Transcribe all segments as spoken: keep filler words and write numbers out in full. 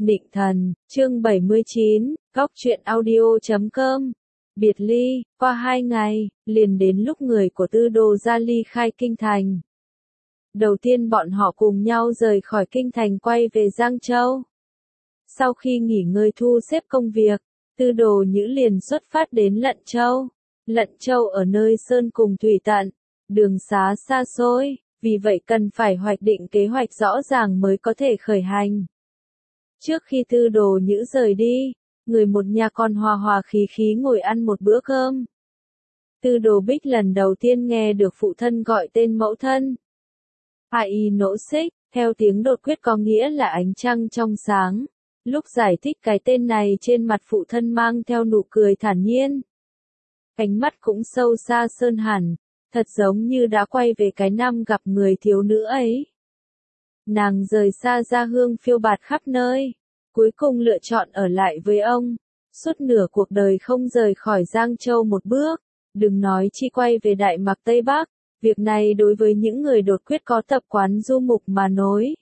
Nịnh thần, chương bảy mươi chín, góc truyện audio chấm com. Biệt ly, qua hai ngày, liền đến lúc người của Tư Đồ gia ly khai kinh thành. Đầu tiên bọn họ cùng nhau rời khỏi kinh thành quay về Giang Châu. Sau khi nghỉ ngơi thu xếp công việc, Tư Đồ Nhữ liền xuất phát đến Lận Châu. Lận Châu ở nơi sơn cùng thủy tận, đường xá xa xôi, vì vậy cần phải hoạch định kế hoạch rõ ràng mới có thể khởi hành. Trước khi Tư Đồ Nhữ rời đi, người một nhà còn hòa hòa khí khí ngồi ăn một bữa cơm. Tư Đồ Bích lần đầu tiên nghe được phụ thân gọi tên mẫu thân. Ai nỗ xích, theo tiếng đột quyết có nghĩa là ánh trăng trong sáng. Lúc giải thích cái tên này trên mặt phụ thân mang theo nụ cười thản nhiên. Ánh mắt cũng sâu xa sơn hẳn, thật giống như đã quay về cái năm gặp người thiếu nữ ấy. Nàng rời xa gia hương phiêu bạt khắp nơi, cuối cùng lựa chọn ở lại với ông, suốt nửa cuộc đời không rời khỏi Giang Châu một bước, đừng nói chi quay về Đại Mạc Tây Bắc, việc này đối với những người đột quyết có tập quán du mục mà nói.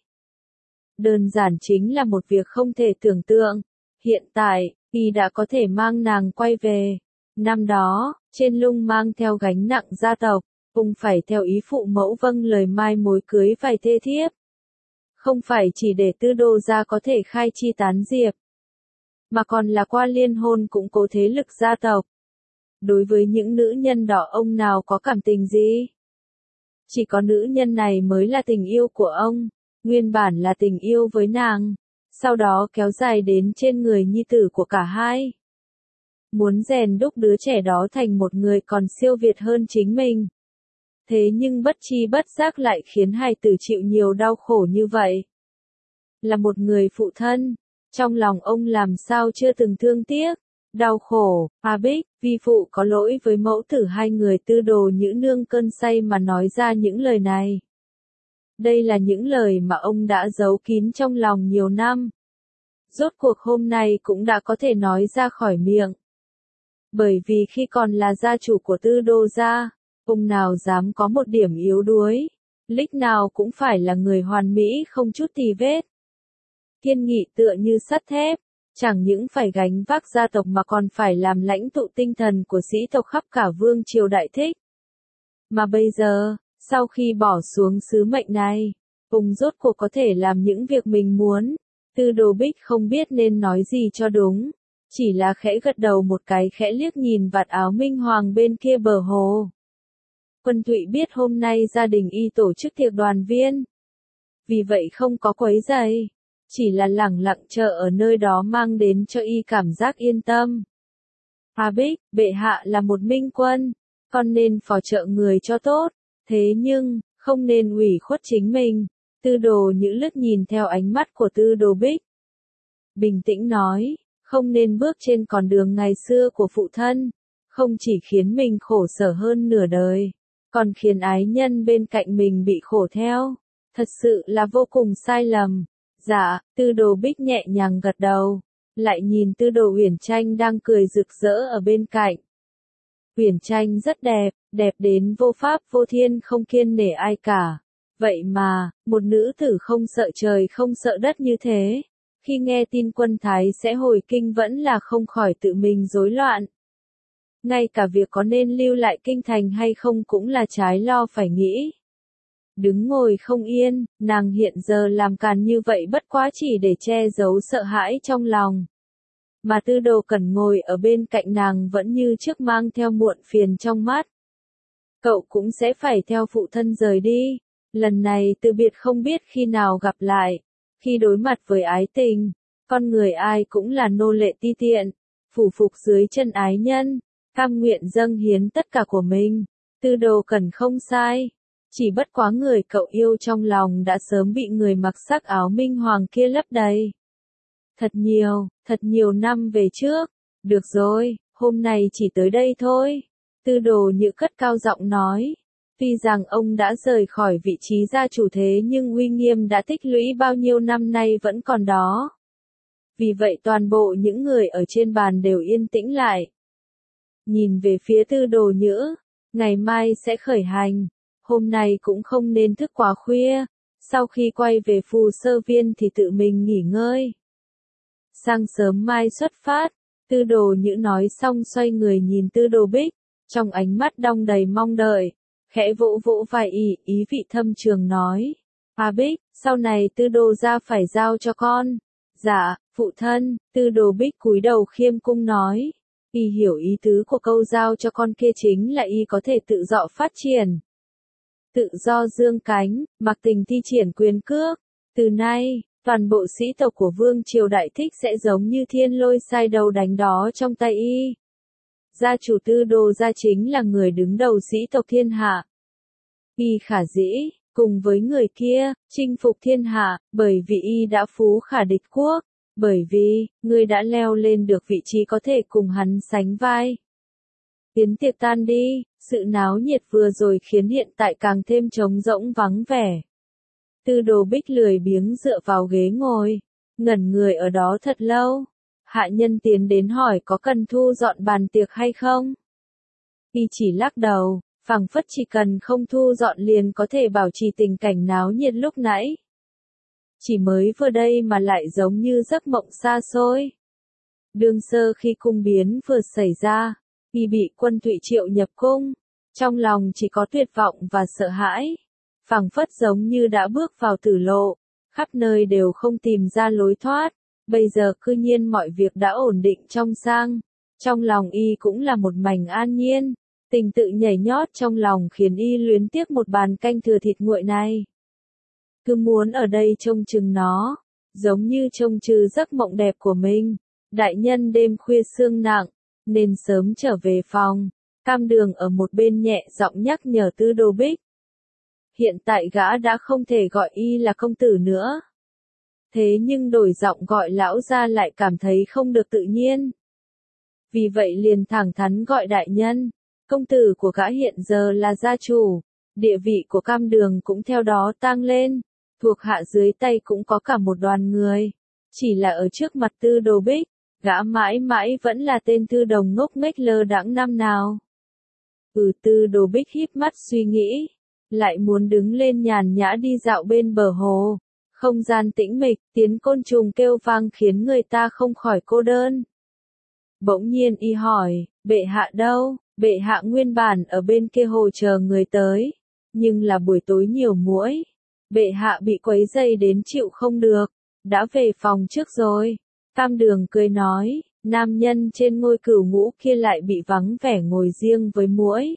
Đơn giản chính là một việc không thể tưởng tượng, hiện tại, y đã có thể mang nàng quay về. Năm đó, trên lưng mang theo gánh nặng gia tộc, ông phải theo ý phụ mẫu vâng lời mai mối cưới vài thê thiếp. Không phải chỉ để Tư Đồ gia có thể khai chi tán diệp, mà còn là qua liên hôn củng cố thế lực gia tộc. Đối với những nữ nhân đó ông nào có cảm tình gì? Chỉ có nữ nhân này mới là tình yêu của ông, nguyên bản là tình yêu với nàng, sau đó kéo dài đến trên người nhi tử của cả hai. Muốn rèn đúc đứa trẻ đó thành một người còn siêu việt hơn chính mình. Thế nhưng bất chi bất giác lại khiến hài tử chịu nhiều đau khổ như vậy. Là một người phụ thân, trong lòng ông làm sao chưa từng thương tiếc, đau khổ, A Bích, vi phụ có lỗi với mẫu tử hai người. Tư Đồ Nhữ nương cơn say mà nói ra những lời này. Đây là những lời mà ông đã giấu kín trong lòng nhiều năm. Rốt cuộc hôm nay cũng đã có thể nói ra khỏi miệng. Bởi vì khi còn là gia chủ của Tư Đồ gia, ông nào dám có một điểm yếu đuối, lúc nào cũng phải là người hoàn mỹ không chút tì vết. Kiên nghị tựa như sắt thép, chẳng những phải gánh vác gia tộc mà còn phải làm lãnh tụ tinh thần của sĩ tộc khắp cả vương triều đại thích. Mà bây giờ, sau khi bỏ xuống sứ mệnh này, ông rốt cuộc có thể làm những việc mình muốn. Tư Đồ Bích không biết nên nói gì cho đúng, chỉ là khẽ gật đầu một cái, khẽ liếc nhìn vạt áo minh hoàng bên kia bờ hồ. Quân Thụy biết hôm nay gia đình y tổ chức tiệc đoàn viên, vì vậy không có quấy rầy, chỉ là lẳng lặng chờ ở nơi đó mang đến cho y cảm giác yên tâm. A Bích, bệ hạ là một minh quân, con nên phò trợ người cho tốt, thế nhưng, không nên ủy khuất chính mình. Tư Đồ Nhữ lướt nhìn theo ánh mắt của Tư Đồ Bích. Bình tĩnh nói, không nên bước trên con đường ngày xưa của phụ thân, không chỉ khiến mình khổ sở hơn nửa đời, còn khiến ái nhân bên cạnh mình bị khổ theo. Thật sự là vô cùng sai lầm. Dạ, Tư Đồ Bích nhẹ nhàng gật đầu, lại nhìn Tư Đồ Uyển Tranh đang cười rực rỡ ở bên cạnh. Uyển Tranh rất đẹp, đẹp đến vô pháp vô thiên, không kiêng nể ai cả. Vậy mà, một nữ tử không sợ trời không sợ đất như thế, khi nghe tin quân Thái sẽ hồi kinh vẫn là không khỏi tự mình rối loạn. Ngay cả việc có nên lưu lại kinh thành hay không cũng là trái lo phải nghĩ. Đứng ngồi không yên, nàng hiện giờ làm càn như vậy bất quá chỉ để che giấu sợ hãi trong lòng. Mà Tư Đồ Cẩn ngồi ở bên cạnh nàng vẫn như trước mang theo muộn phiền trong mắt. Cậu cũng sẽ phải theo phụ thân rời đi, lần này từ biệt không biết khi nào gặp lại. Khi đối mặt với ái tình, con người ai cũng là nô lệ ti tiện, phủ phục dưới chân ái nhân, cam nguyện dâng hiến tất cả của mình. Tư Đồ Cẩn không sai. Chỉ bất quá người cậu yêu trong lòng đã sớm bị người mặc sắc áo minh hoàng kia lấp đầy. Thật nhiều, thật nhiều năm về trước. Được rồi, hôm nay chỉ tới đây thôi. Tư Đồ Nhữ cất cao giọng nói. Tuy rằng ông đã rời khỏi vị trí gia chủ thế nhưng uy nghiêm đã tích lũy bao nhiêu năm nay vẫn còn đó. Vì vậy toàn bộ những người ở trên bàn đều yên tĩnh lại. Nhìn về phía Tư Đồ Nhữ, ngày mai sẽ khởi hành. Hôm nay cũng không nên thức quá khuya, sau khi quay về Phù Sơ Viên thì tự mình nghỉ ngơi. Sang sớm mai xuất phát, Tư Đồ Nhữ nói xong xoay người nhìn Tư Đồ Bích, trong ánh mắt đong đầy mong đợi, khẽ vỗ vỗ vai y, ý vị thâm trường nói. A Bích, sau này Tư Đồ gia phải giao cho con. Dạ, phụ thân, Tư Đồ Bích cúi đầu khiêm cung nói. Y hiểu ý tứ của câu giao cho con kia chính là y có thể tự do phát triển. Tự do dương cánh, mặc tình thi triển quyền cước. Từ nay, toàn bộ sĩ tộc của Vương Triều Đại Thích sẽ giống như thiên lôi sai đầu đánh đó trong tay y. Gia chủ Tư Đồ gia chính là người đứng đầu sĩ tộc thiên hạ. Y khả dĩ, cùng với người kia, chinh phục thiên hạ, bởi vì y đã phú khả địch quốc, bởi vì, người đã leo lên được vị trí có thể cùng hắn sánh vai. Yến tiệc tan đi, sự náo nhiệt vừa rồi khiến hiện tại càng thêm trống rỗng vắng vẻ. Tư Đồ Bích lười biếng dựa vào ghế ngồi, ngẩn người ở đó thật lâu. Hạ nhân tiến đến hỏi có cần thu dọn bàn tiệc hay không? Y chỉ lắc đầu, phảng phất chỉ cần không thu dọn liền có thể bảo trì tình cảnh náo nhiệt lúc nãy. Chỉ mới vừa đây mà lại giống như giấc mộng xa xôi. Đương sơ khi cung biến vừa xảy ra, y bị Quân Thụy triệu nhập cung, trong lòng chỉ có tuyệt vọng và sợ hãi, phảng phất giống như đã bước vào tử lộ, khắp nơi đều không tìm ra lối thoát, bây giờ cư nhiên mọi việc đã ổn định trong sang, trong lòng y cũng là một mảnh an nhiên, tình tự nhảy nhót trong lòng khiến y luyến tiếc một bàn canh thừa thịt nguội này. Cứ muốn ở đây trông chừng nó, giống như trông chừng giấc mộng đẹp của mình. Đại nhân đêm khuya sương nặng, nên sớm trở về phòng. Cam Đường ở một bên nhẹ giọng nhắc nhở Tư Đồ Bích. Hiện tại gã đã không thể gọi y là công tử nữa. Thế nhưng đổi giọng gọi lão ra lại cảm thấy không được tự nhiên. Vì vậy liền thẳng thắn gọi đại nhân. Công tử của gã hiện giờ là gia chủ, địa vị của Cam Đường cũng theo đó tăng lên. Thuộc hạ dưới tay cũng có cả một đoàn người. Chỉ là ở trước mặt Tư Đồ Bích, gã mãi mãi vẫn là tên thư đồng ngốc nghếch lơ đãng năm nào. Ừ, Tư Đồ Bích híp mắt suy nghĩ, lại muốn đứng lên nhàn nhã đi dạo bên bờ hồ. Không gian tĩnh mịch, tiếng côn trùng kêu vang khiến người ta không khỏi cô đơn. Bỗng nhiên y hỏi, bệ hạ đâu? Bệ hạ nguyên bản ở bên kia hồ chờ người tới, nhưng là buổi tối nhiều muỗi. Bệ hạ bị quấy dày đến chịu không được, đã về phòng trước rồi. Cam Đường cười nói, nam nhân trên ngôi cửu ngũ kia lại bị vắng vẻ ngồi riêng với muỗi.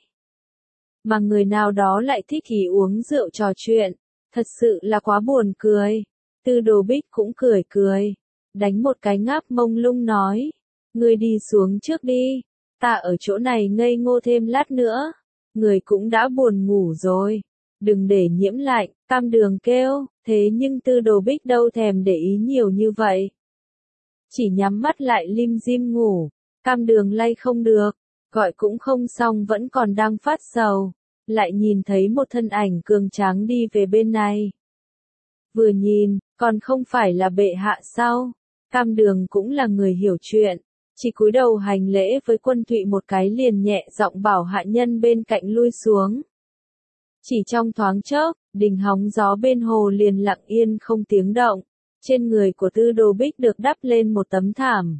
Mà người nào đó lại thích ý uống rượu trò chuyện, thật sự là quá buồn cười. Tư Đồ Bích cũng cười cười, đánh một cái ngáp mông lung nói, ngươi đi xuống trước đi, ta ở chỗ này ngây ngô thêm lát nữa, người cũng đã buồn ngủ rồi. Đừng để nhiễm lạnh, Cam Đường kêu, thế nhưng Tư Đồ Bích đâu thèm để ý nhiều như vậy. Chỉ nhắm mắt lại lim dim ngủ, Cam Đường lay không được, gọi cũng không xong vẫn còn đang phát sầu, lại nhìn thấy một thân ảnh cường tráng đi về bên này. Vừa nhìn, còn không phải là bệ hạ sao? Cam Đường cũng là người hiểu chuyện, chỉ cúi đầu hành lễ với Quân Thụy một cái liền nhẹ giọng bảo hạ nhân bên cạnh lui xuống. Chỉ trong thoáng chốc, đình hóng gió bên hồ liền lặng yên không tiếng động, trên người của Tư Đồ Bích được đắp lên một tấm thảm.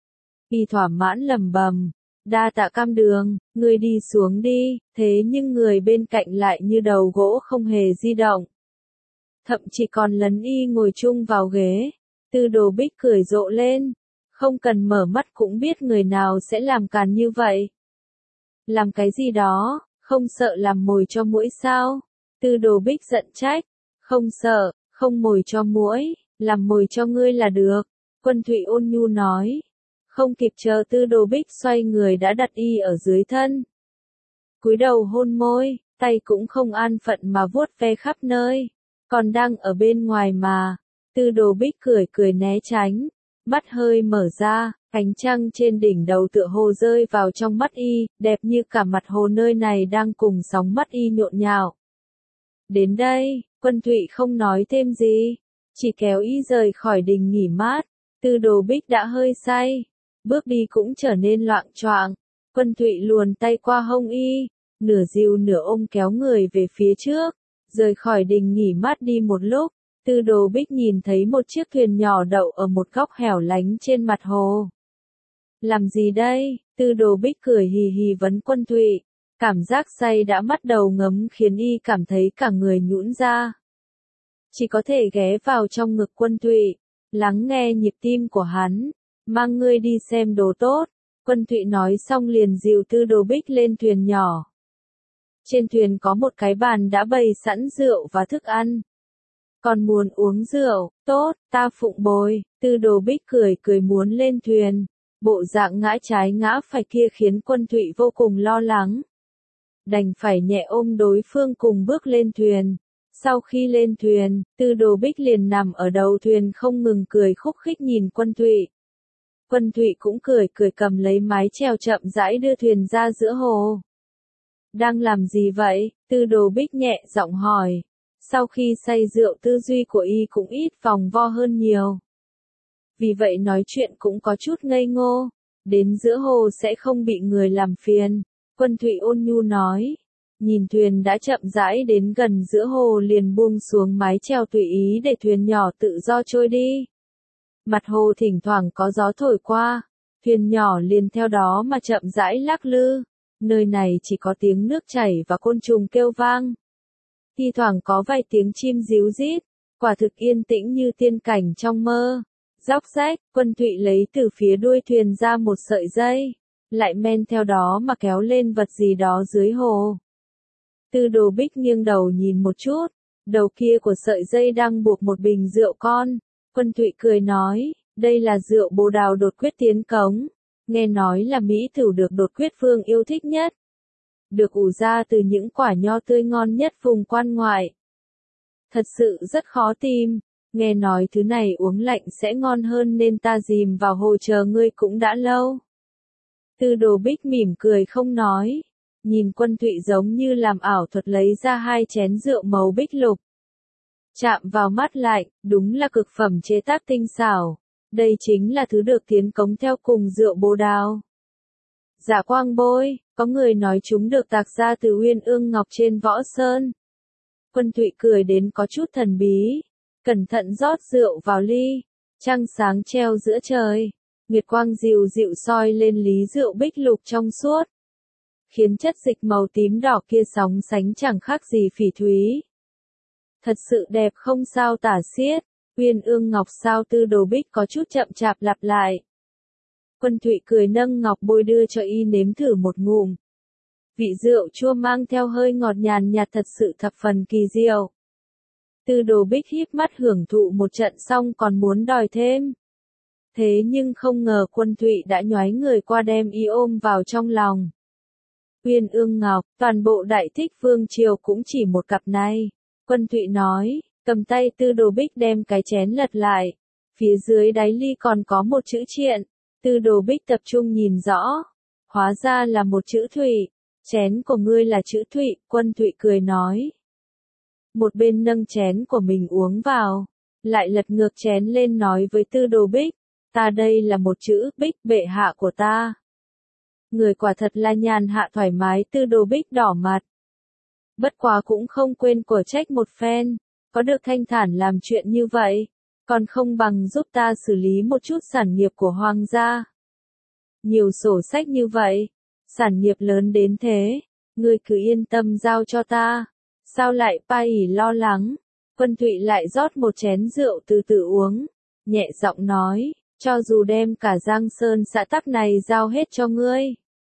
Y thỏa mãn lẩm bẩm, đa tạ Cam Đường, người đi xuống đi, thế nhưng người bên cạnh lại như đầu gỗ không hề di động. Thậm chí còn lấn y ngồi chung vào ghế, Tư Đồ Bích cười rộ lên, không cần mở mắt cũng biết người nào sẽ làm càn như vậy. Làm cái gì đó? Không sợ làm mồi cho muỗi sao? Tư Đồ Bích giận trách. Không sợ, không mồi cho muỗi, làm mồi cho ngươi là được. Quân Thụy ôn nhu nói. Không kịp chờ Tư Đồ Bích xoay người đã đặt y ở dưới thân. Cúi đầu hôn môi, tay cũng không an phận mà vuốt ve khắp nơi. Còn đang ở bên ngoài mà. Tư Đồ Bích cười cười né tránh. Mắt hơi mở ra, ánh trăng trên đỉnh đầu tựa hồ rơi vào trong mắt y, đẹp như cả mặt hồ nơi này đang cùng sóng mắt y nhộn nhạo. Đến đây, Quân Thụy không nói thêm gì, chỉ kéo y rời khỏi đình nghỉ mát. Tư Đồ Bích đã hơi say, bước đi cũng trở nên loạng choạng. Quân Thụy luồn tay qua hông y, nửa dìu nửa ôm kéo người về phía trước, rời khỏi đình nghỉ mát đi một lúc, Tư Đồ Bích nhìn thấy một chiếc thuyền nhỏ đậu ở một góc hẻo lánh trên mặt hồ. Làm gì đây? Tư Đồ Bích cười hì hì vấn Quân Thụy. Cảm giác say đã bắt đầu ngấm khiến y cảm thấy cả người nhũn ra. Chỉ có thể ghé vào trong ngực Quân Thụy, lắng nghe nhịp tim của hắn. Mang ngươi đi xem đồ tốt. Quân Thụy nói xong liền dìu Tư Đồ Bích lên thuyền nhỏ. Trên thuyền có một cái bàn đã bày sẵn rượu và thức ăn. Còn muốn uống rượu, tốt, ta phụng bồi. Tư Đồ Bích cười cười muốn lên thuyền. Bộ dạng ngã trái ngã phải kia khiến Quân Thụy vô cùng lo lắng. Đành phải nhẹ ôm đối phương cùng bước lên thuyền. Sau khi lên thuyền, Tư Đồ Bích liền nằm ở đầu thuyền không ngừng cười khúc khích nhìn Quân Thụy. Quân Thụy cũng cười cười cầm lấy mái chèo chậm rãi đưa thuyền ra giữa hồ. Đang làm gì vậy? Tư Đồ Bích nhẹ giọng hỏi. Sau khi say rượu tư duy của y cũng ít vòng vo hơn nhiều. Vì vậy nói chuyện cũng có chút ngây ngô. Đến giữa hồ sẽ không bị người làm phiền. Quân Thụy ôn nhu nói. Nhìn thuyền đã chậm rãi đến gần giữa hồ liền buông xuống mái chèo tùy ý để thuyền nhỏ tự do trôi đi. Mặt hồ thỉnh thoảng có gió thổi qua. Thuyền nhỏ liền theo đó mà chậm rãi lắc lư. Nơi này chỉ có tiếng nước chảy và côn trùng kêu vang. Thi thoảng có vài tiếng chim ríu rít. Quả thực yên tĩnh như tiên cảnh trong mơ. Róc rách, Quân Thụy lấy từ phía đuôi thuyền ra một sợi dây. Lại men theo đó mà kéo lên vật gì đó dưới hồ. Tư Đồ Bích nghiêng đầu nhìn một chút. Đầu kia của sợi dây đang buộc một bình rượu con. Quân Thụy cười nói, đây là rượu bồ đào đột quyết tiến cống. Nghe nói là mỹ thử được đột quyết vương yêu thích nhất. Được ủ ra từ những quả nho tươi ngon nhất vùng quan ngoại. Thật sự rất khó tìm. Nghe nói thứ này uống lạnh sẽ ngon hơn nên ta dìm vào hồ chờ ngươi cũng đã lâu. Tư Đồ Bích mỉm cười không nói. Nhìn Quân Thụy giống như làm ảo thuật lấy ra hai chén rượu màu bích lục. Chạm vào mắt lạnh, đúng là cực phẩm chế tác tinh xảo. Đây chính là thứ được tiến cống theo cùng rượu bồ đào. Dạ Quang Bôi, có người nói chúng được tạc ra từ uyên ương ngọc trên Võ Sơn. Quân Thụy cười đến có chút thần bí. Cẩn thận rót rượu vào ly. Trăng sáng treo giữa trời. Nguyệt quang dịu dịu soi lên lý rượu bích lục trong suốt. Khiến chất dịch màu tím đỏ kia sóng sánh chẳng khác gì phỉ thúy. Thật sự đẹp không sao tả xiết. Uyên ương ngọc sao? Tư Đồ Bích có chút chậm chạp lặp lại. Quân Thụy cười nâng ngọc bôi đưa cho y nếm thử một ngụm. Vị rượu chua mang theo hơi ngọt nhàn nhạt thật sự thập phần kỳ diệu. Tư Đồ Bích híp mắt hưởng thụ một trận xong còn muốn đòi thêm. Thế nhưng không ngờ Quân Thụy đã nhoái người qua đem y ôm vào trong lòng. Uyên ương ngọc, toàn bộ Đại Thích Vương triều cũng chỉ một cặp này. Quân Thụy nói, cầm tay Tư Đồ Bích đem cái chén lật lại. Phía dưới đáy ly còn có một chữ triện. Tư Đồ Bích tập trung nhìn rõ. Hóa ra là một chữ Thụy. Chén của ngươi là chữ Thụy, Quân Thụy cười nói. Một bên nâng chén của mình uống vào. Lại lật ngược chén lên nói với Tư Đồ Bích. Ta đây là một chữ Bích bệ hạ của ta. Người quả thật là nhàn hạ thoải mái. Tư Đồ Bích đỏ mặt. Bất quá cũng không quên của trách một phen. Có được thanh thản làm chuyện như vậy. Còn không bằng giúp ta xử lý một chút sản nghiệp của hoàng gia. Nhiều sổ sách như vậy. Sản nghiệp lớn đến thế. Ngươi cứ yên tâm giao cho ta. Sao lại pa ỉ lo lắng. Quân Thụy lại rót một chén rượu từ từ uống. Nhẹ giọng nói. Cho dù đem cả Giang Sơn xã tắc này giao hết cho ngươi.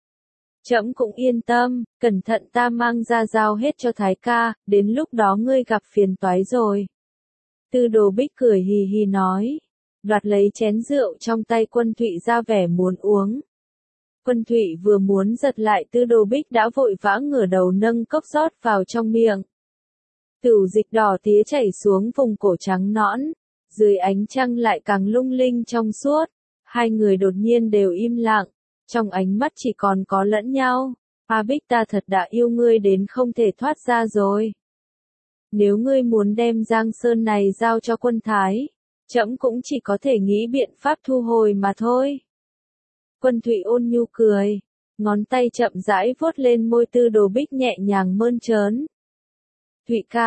Trẫm cũng yên tâm. Cẩn thận ta mang ra giao hết cho Thái ca. Đến lúc đó ngươi gặp phiền toái rồi. Tư Đồ Bích cười hì hì nói. Đoạt lấy chén rượu trong tay Quân Thụy ra vẻ muốn uống. Quân Thụy vừa muốn giật lại Tư Đồ Bích đã vội vã ngửa đầu nâng cốc rót vào trong miệng. Tửu dịch đỏ tía chảy xuống vùng cổ trắng nõn. Dưới ánh trăng lại càng lung linh trong suốt. Hai người đột nhiên đều im lặng. Trong ánh mắt chỉ còn có lẫn nhau. A Bích ta thật đã yêu ngươi đến không thể thoát ra rồi. Nếu ngươi muốn đem Giang Sơn này giao cho Quân Thái. Trẫm cũng chỉ có thể nghĩ biện pháp thu hồi mà thôi. Quân Thụy ôn nhu cười. Ngón tay chậm rãi vuốt lên môi Tư Đồ Bích nhẹ nhàng mơn trớn. Thụy ca,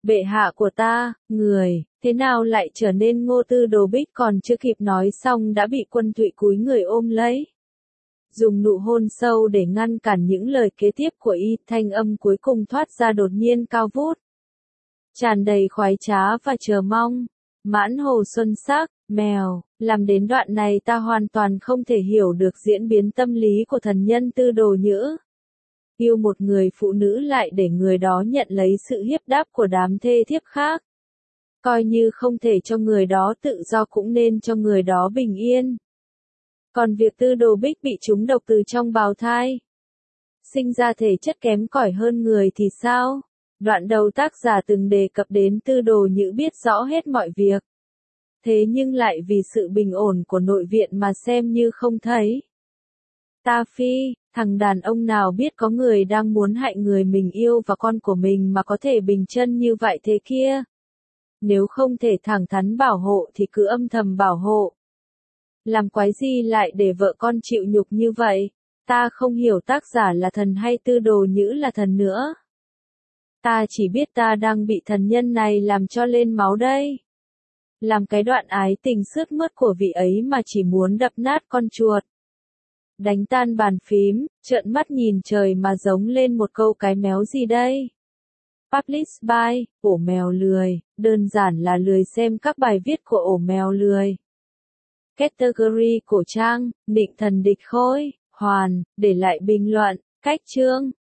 Bệ hạ của ta, người, thế nào lại trở nên Ngô Tư Đồ Bích còn chưa kịp nói xong đã bị Quân Thụy cúi người ôm lấy. Dùng nụ hôn sâu để ngăn cản những lời kế tiếp của y, thanh âm cuối cùng thoát ra đột nhiên cao vút. Tràn đầy khoái trá và chờ mong. Mãn hồ xuân sắc, mèo, làm đến đoạn này ta hoàn toàn không thể hiểu được diễn biến tâm lý của thần nhân Tư Đồ Nhữ. Yêu một người phụ nữ lại để người đó nhận lấy sự hiếp đáp của đám thê thiếp khác. Coi như không thể cho người đó tự do cũng nên cho người đó bình yên. Còn việc Tư Đồ Bích bị trúng độc từ trong bào thai, sinh ra thể chất kém cỏi hơn người thì sao? Đoạn đầu tác giả từng đề cập đến Tư Đồ Nhữ biết rõ hết mọi việc. Thế nhưng lại vì sự bình ổn của nội viện mà xem như không thấy. Ta phi, thằng đàn ông nào biết có người đang muốn hại người mình yêu và con của mình mà có thể bình chân như vậy thế kia. Nếu không thể thẳng thắn bảo hộ thì cứ âm thầm bảo hộ. Làm quái gì lại để vợ con chịu nhục như vậy? Ta không hiểu tác giả là thần hay Tư Đồ Nhữ là thần nữa. Ta chỉ biết ta đang bị thần nhân này làm cho lên máu đây. Làm cái đoạn ái tình sướt mướt của vị ấy mà chỉ muốn đập nát con chuột. Đánh tan bàn phím, trợn mắt nhìn trời mà giống lên một câu cái méo gì đây? Publish by, ổ mèo lười, đơn giản là lười xem các bài viết của ổ mèo lười. Category cổ trang, Nịnh Thần Địch Khôi, Hoàn, để lại bình luận, cách chương.